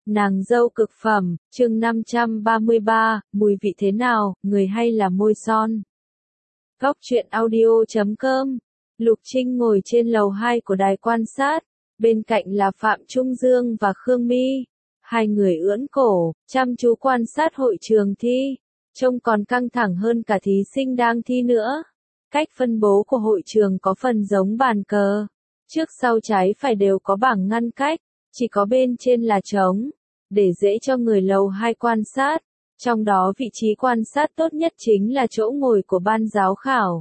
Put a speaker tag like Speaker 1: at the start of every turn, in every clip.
Speaker 1: Nàng dâu cực phẩm, chương 533, mùi vị thế nào, người hay là môi son. Góc truyện audio.com. Lục Trinh ngồi trên lầu 2 của đài quan sát, bên cạnh là Phạm Trung Dương và Khương My. Hai người ưỡn cổ, chăm chú quan sát hội trường thi, trông còn căng thẳng hơn cả thí sinh đang thi nữa. Cách phân bố của hội trường có phần giống bàn cờ, trước sau trái phải đều có bảng ngăn cách, chỉ có bên trên là trống, để dễ cho người lầu 2 quan sát. Trong đó vị trí quan sát tốt nhất chính là chỗ ngồi của ban giám khảo.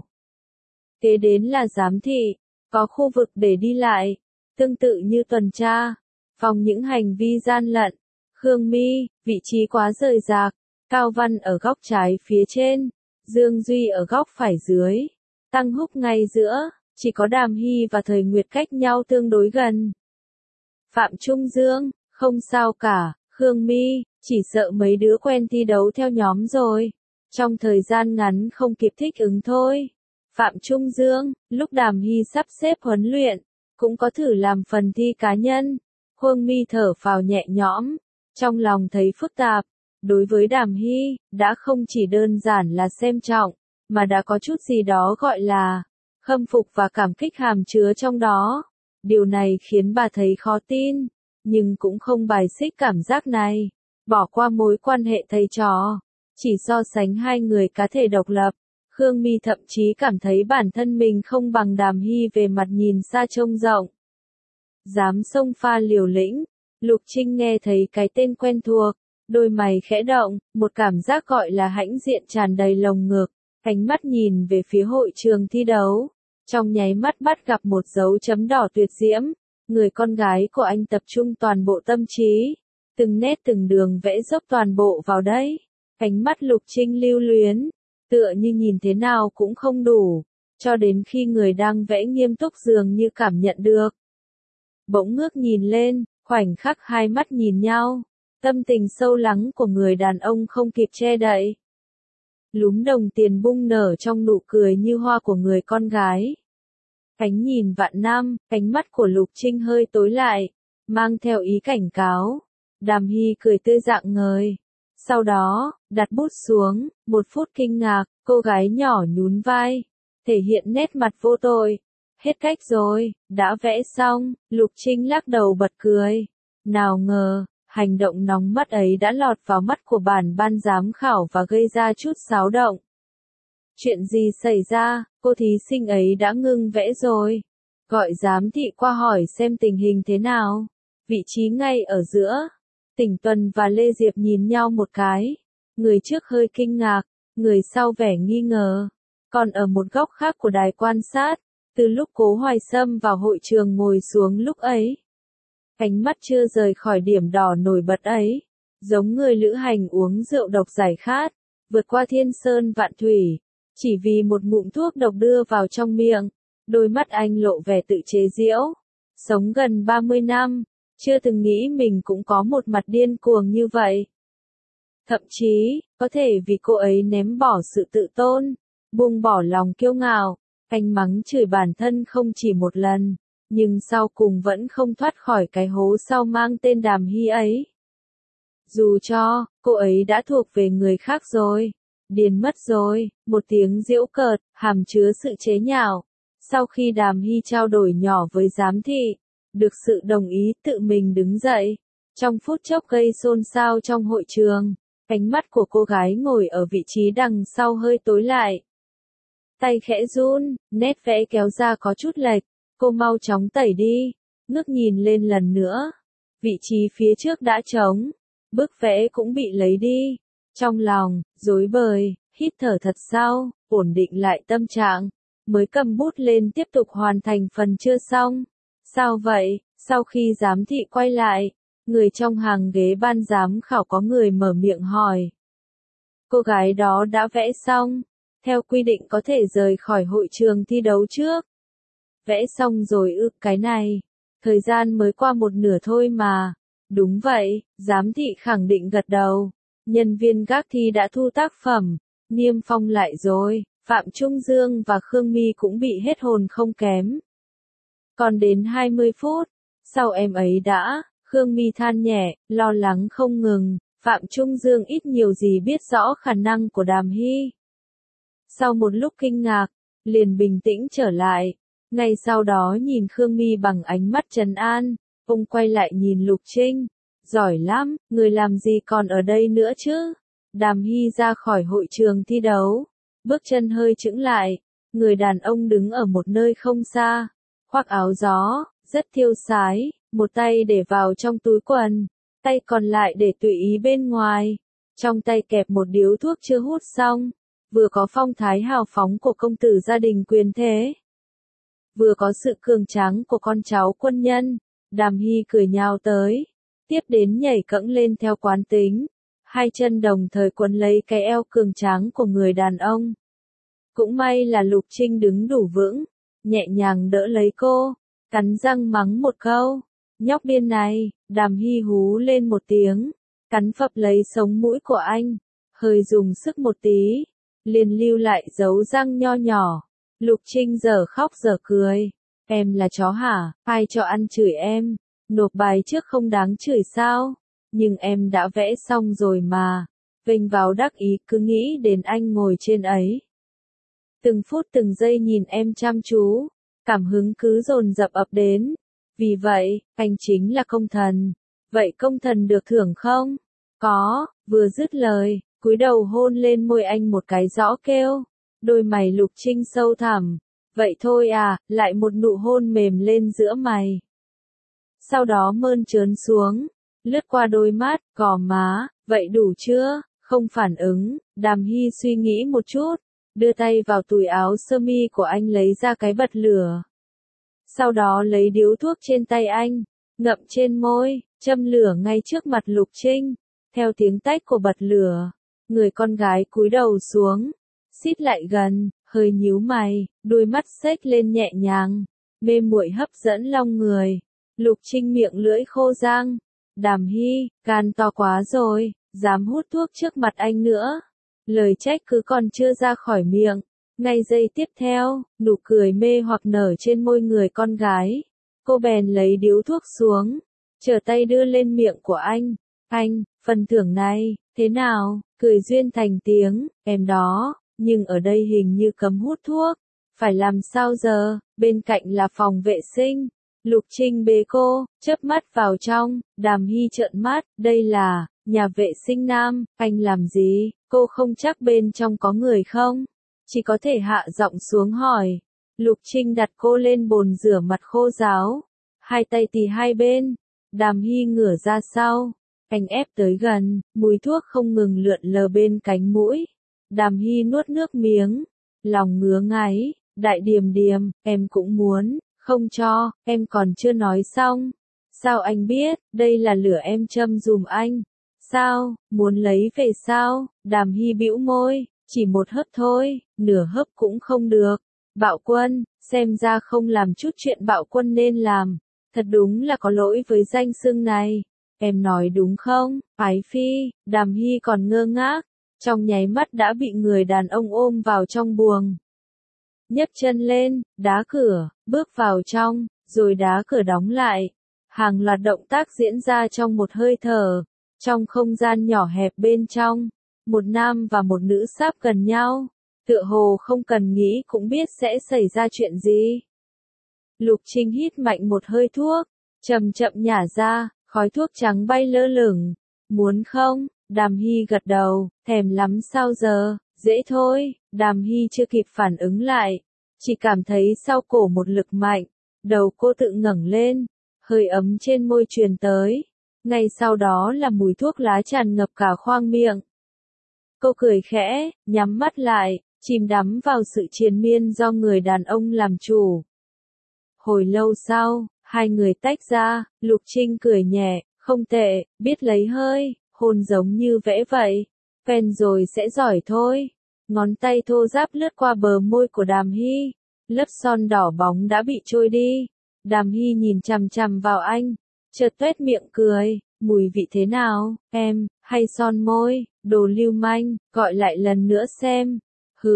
Speaker 1: Kế đến là giám thị, có khu vực để đi lại, tương tự như tuần tra, phòng những hành vi gian lận. Khương My, vị trí quá rời rạc, Cao Văn ở góc trái phía trên, Dương Duy ở góc phải dưới, Tăng Húc ngay giữa, chỉ có Đàm Hy và Thời Nguyệt cách nhau tương đối gần. Phạm Trung Dương, không sao cả, Khương My, chỉ sợ mấy đứa quen thi đấu theo nhóm rồi, trong thời gian ngắn không kịp thích ứng thôi. Phạm Trung Dương, lúc Đàm Hy sắp xếp huấn luyện, cũng có thử làm phần thi cá nhân. Khương My thở phào nhẹ nhõm, trong lòng thấy phức tạp. Đối với Đàm Hy, đã không chỉ đơn giản là xem trọng, mà đã có chút gì đó gọi là khâm phục và cảm kích hàm chứa trong đó. Điều này khiến bà thấy khó tin, nhưng cũng không bài xích cảm giác này. Bỏ qua mối quan hệ thầy trò, chỉ so sánh hai người cá thể độc lập, Khương My thậm chí cảm thấy bản thân mình không bằng Đàm Hy về mặt nhìn xa trông rộng. Dám xông pha liều lĩnh, Lục Trinh nghe thấy cái tên quen thuộc, đôi mày khẽ động, một cảm giác gọi là hãnh diện tràn đầy lồng ngực, ánh mắt nhìn về phía hội trường thi đấu, trong nháy mắt bắt gặp một dấu chấm đỏ tuyệt diễm. Người con gái của anh tập trung toàn bộ tâm trí, từng nét từng đường vẽ dốc toàn bộ vào đấy. Ánh mắt Lục Trinh lưu luyến, tựa như nhìn thế nào cũng không đủ, cho đến khi người đang vẽ nghiêm túc dường như cảm nhận được. Bỗng ngước nhìn lên, khoảnh khắc hai mắt nhìn nhau, tâm tình sâu lắng của người đàn ông không kịp che đậy. Lúm đồng tiền bung nở trong nụ cười như hoa của người con gái. Ánh nhìn vạn năm, ánh mắt của Lục Trinh hơi tối lại, mang theo ý cảnh cáo. Đàm Hy cười tươi rạng ngời. Sau đó, đặt bút xuống, 1 phút kinh ngạc, cô gái nhỏ nhún vai, thể hiện nét mặt vô tội. Hết cách rồi, đã vẽ xong, Lục Trinh lắc đầu bật cười. Nào ngờ, hành động nóng mắt ấy đã lọt vào mắt của ban giám khảo và gây ra chút xáo động. Chuyện gì xảy ra, cô thí sinh ấy đã ngưng vẽ rồi. Gọi giám thị qua hỏi xem tình hình thế nào. Vị trí ngay ở giữa. Tỉnh Tuần và Lê Diệp nhìn nhau một cái. Người trước hơi kinh ngạc, người sau vẻ nghi ngờ. Còn ở một góc khác của đài quan sát, từ lúc Cố Hoài Sâm vào hội trường ngồi xuống lúc ấy, ánh mắt chưa rời khỏi điểm đỏ nổi bật ấy, giống người lữ hành uống rượu độc giải khát, vượt qua thiên sơn vạn thủy, chỉ vì một ngụm thuốc độc đưa vào trong miệng. Đôi mắt anh lộ vẻ tự chế giễu. Sống gần 30 năm, chưa từng nghĩ mình cũng có một mặt điên cuồng như vậy. Thậm chí, có thể vì cô ấy ném bỏ sự tự tôn, buông bỏ lòng kiêu ngạo, anh mắng chửi bản thân không chỉ một lần, nhưng sau cùng vẫn không thoát khỏi cái hố sau mang tên Đàm Hy ấy. Dù cho, cô ấy đã thuộc về người khác rồi, điên mất rồi, một tiếng giễu cợt, hàm chứa sự chế nhạo. Sau khi Đàm Hy trao đổi nhỏ với giám thị, được sự đồng ý tự mình đứng dậy. Trong phút chốc gây xôn xao trong hội trường, ánh mắt của cô gái ngồi ở vị trí đằng sau hơi tối lại. Tay khẽ run, nét vẽ kéo ra có chút lệch, cô mau chóng tẩy đi, ngước nhìn lên lần nữa. Vị trí phía trước đã trống, bức vẽ cũng bị lấy đi. Trong lòng, rối bời, hít thở thật sâu, ổn định lại tâm trạng, mới cầm bút lên tiếp tục hoàn thành phần chưa xong. Sao vậy? Sau khi giám thị quay lại, người trong hàng ghế ban giám khảo có người mở miệng hỏi. Cô gái đó đã vẽ xong, theo quy định có thể rời khỏi hội trường thi đấu trước. Vẽ xong rồi ư? Cái này, thời gian mới qua 1/2 thôi mà. Đúng vậy, giám thị khẳng định gật đầu. Nhân viên gác thi đã thu tác phẩm, niêm phong lại rồi. Phạm Trung Dương và Khương My cũng bị hết hồn không kém. Còn đến 20 phút, sau em ấy đã Khương Mi than nhẹ, lo lắng không ngừng, Phạm Trung Dương ít nhiều gì biết rõ khả năng của Đàm Hy. Sau một lúc kinh ngạc, liền bình tĩnh trở lại, ngay sau đó nhìn Khương Mi bằng ánh mắt trấn an, ông quay lại nhìn Lục Trinh, giỏi lắm, người làm gì còn ở đây nữa chứ? Đàm Hy ra khỏi hội trường thi đấu, bước chân hơi chững lại, người đàn ông đứng ở một nơi không xa, khoác áo gió, rất tiêu sái, một tay để vào trong túi quần, tay còn lại để tùy ý bên ngoài, trong tay kẹp một điếu thuốc chưa hút xong, vừa có phong thái hào phóng của công tử gia đình quyền thế, vừa có sự cường tráng của con cháu quân nhân. Đàm Hy cười nhào tới, tiếp đến nhảy cẫng lên theo quán tính, hai chân đồng thời quấn lấy cái eo cường tráng của người đàn ông. Cũng may là Lục Trinh đứng đủ vững, nhẹ nhàng đỡ lấy cô, cắn răng mắng một câu, nhóc điên này. Đàm Hy hú lên một tiếng, cắn phập lấy sống mũi của anh, hơi dùng sức một tí, liền lưu lại dấu răng nho nhỏ. Lục Trinh giờ khóc giờ cười, em là chó hả, ai cho ăn chửi em, nộp bài trước không đáng chửi sao, nhưng em đã vẽ xong rồi mà, vênh váo đắc ý cứ nghĩ đến anh ngồi trên ấy. Từng phút từng giây nhìn em chăm chú, cảm hứng cứ dồn dập ập đến, vì vậy, anh chính là công thần, vậy công thần được thưởng không? Có, vừa dứt lời, cúi đầu hôn lên môi anh một cái rõ kêu. Đôi mày Lục Trinh sâu thẳm, vậy thôi à, lại một nụ hôn mềm lên giữa mày. Sau đó mơn trớn xuống, lướt qua đôi mắt, gò má, vậy đủ chưa? Không phản ứng, Đàm Hy suy nghĩ một chút, đưa tay vào túi áo sơ mi của anh lấy ra cái bật lửa. Sau đó lấy điếu thuốc trên tay anh, ngậm trên môi, châm lửa ngay trước mặt Lục Trinh, theo tiếng tách của bật lửa, người con gái cúi đầu xuống, xít lại gần, hơi nhíu mày, đôi mắt xếch lên nhẹ nhàng, mê muội hấp dẫn lòng người. Lục Trinh miệng lưỡi khô răng, Đàm Hy, gan to quá rồi, dám hút thuốc trước mặt anh nữa. Lời trách cứ còn chưa ra khỏi miệng, ngay giây tiếp theo, nụ cười mê hoặc nở trên môi người con gái. Cô bèn lấy điếu thuốc xuống, trở tay đưa lên miệng của anh, phần thưởng này, thế nào, cười duyên thành tiếng, em đó. Nhưng ở đây hình như cấm hút thuốc, phải làm sao giờ, bên cạnh là phòng vệ sinh. Lục Trinh bế cô, chớp mắt vào trong, Đàm Hy trợn mắt, đây là nhà vệ sinh nam, anh làm gì, cô không chắc bên trong có người không? Chỉ có thể hạ giọng xuống hỏi. Lục Trinh đặt cô lên bồn rửa mặt khô ráo, hai tay tì hai bên, Đàm Hy ngửa ra sau, anh ép tới gần, mùi thuốc không ngừng lượn lờ bên cánh mũi. Đàm Hy nuốt nước miếng, lòng ngứa ngáy, đại điềm điềm, em cũng muốn, không cho, em còn chưa nói xong. Sao anh biết, đây là lửa em châm dùm anh. Sao, muốn lấy về sao? Đàm Hy bĩu môi, chỉ một hớp thôi, nửa hớp cũng không được. Bạo Quân, xem ra không làm chút chuyện Bạo Quân nên làm. Thật đúng là có lỗi với danh xưng này. Em nói đúng không, Ái Phi? Đàm Hy còn ngơ ngác, trong nháy mắt đã bị người đàn ông ôm vào trong buồng. Nhấc chân lên, đá cửa, bước vào trong, rồi đá cửa đóng lại. Hàng loạt động tác diễn ra trong một hơi thở. Trong không gian nhỏ hẹp bên trong, một nam và một nữ sáp gần nhau, tựa hồ không cần nghĩ cũng biết sẽ xảy ra chuyện gì. Lục Trinh hít mạnh một hơi thuốc, chậm chậm nhả ra, khói thuốc trắng bay lơ lửng. Muốn không? Đàm Hy gật đầu, thèm lắm sao giờ, dễ thôi. Đàm Hy chưa kịp phản ứng lại, chỉ cảm thấy sau cổ một lực mạnh, đầu cô tự ngẩng lên, hơi ấm trên môi truyền tới. Ngay sau đó là mùi thuốc lá tràn ngập cả khoang miệng. Cô cười khẽ, nhắm mắt lại, chìm đắm vào sự triền miên do người đàn ông làm chủ. Hồi lâu sau, hai người tách ra, Lục Trinh cười nhẹ, không tệ, biết lấy hơi, hôn giống như vẽ vậy. Quen rồi sẽ giỏi thôi. Ngón tay thô ráp lướt qua bờ môi của Đàm Hy, lớp son đỏ bóng đã bị trôi đi. Đàm Hy nhìn chằm chằm vào anh, chợt tuét miệng cười, mùi vị thế nào, em, hay son môi, đồ lưu manh, gọi lại lần nữa xem.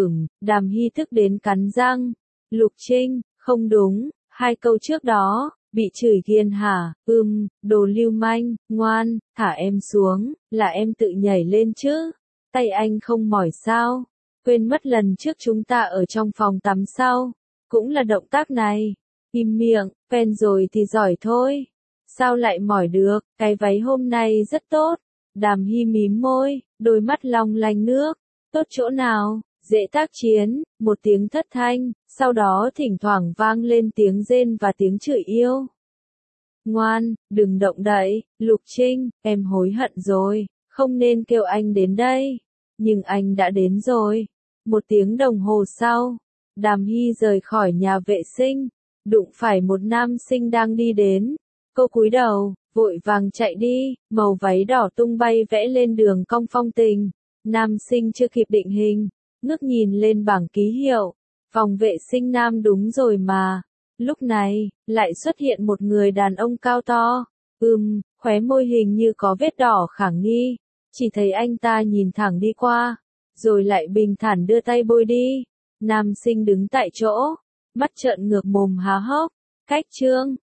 Speaker 1: Đàm Hy tức đến cắn răng. Lục Trinh, không đúng, hai câu trước đó, Bị chửi ghiền hả? Đồ lưu manh, ngoan, thả em xuống, là em tự nhảy lên chứ. Tay anh không mỏi sao? Quên mất lần trước chúng ta ở trong phòng tắm sao? Cũng là động tác này. Im miệng, quen rồi thì giỏi thôi. Sao lại mỏi được, cái váy hôm nay rất tốt. Đàm Hy mím môi, đôi mắt long lanh nước. Tốt chỗ nào? Dễ tác chiến, một tiếng thất thanh, sau đó thỉnh thoảng vang lên tiếng rên và tiếng chửi yêu. Ngoan, đừng động đậy, Lục Trinh, em hối hận rồi, không nên kêu anh đến đây. Nhưng anh đã đến rồi. Một tiếng đồng hồ sau, Đàm Hy rời khỏi nhà vệ sinh, đụng phải một nam sinh đang đi đến. Cô cúi đầu, vội vàng chạy đi, màu váy đỏ tung bay vẽ lên đường cong phong tình. Nam sinh chưa kịp định hình, ngước nhìn lên bảng ký hiệu. Phòng vệ sinh nam đúng rồi mà. Lúc này, lại xuất hiện một người đàn ông cao to. Khóe môi hình như có vết đỏ khả nghi. Chỉ thấy anh ta nhìn thẳng đi qua, rồi lại bình thản đưa tay bôi đi. Nam sinh đứng tại chỗ, mắt trợn ngược mồm há hốc. Cách trương,